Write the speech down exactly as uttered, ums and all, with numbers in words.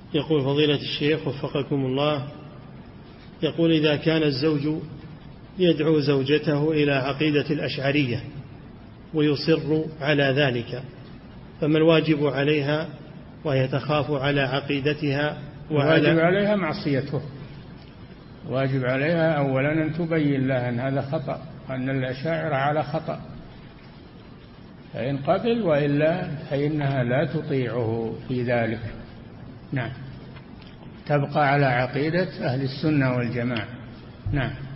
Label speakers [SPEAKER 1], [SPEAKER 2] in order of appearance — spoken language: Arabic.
[SPEAKER 1] يقول فضيلة الشيخ وفقكم الله، يقول إذا كان الزوج يدعو زوجته إلى عقيدة الأشعرية ويصر على ذلك، فما الواجب عليها وهي تخاف على عقيدتها؟
[SPEAKER 2] الواجب عليها معصيته. واجب عليها أولا أن تبين لها أن هذا خطأ، أن الأشاعرة على خطأ، فإن قبل، وإلا فإنها لا تطيعه في ذلك. نعم، تبقى على عقيدة أهل السنة والجماعة. نعم.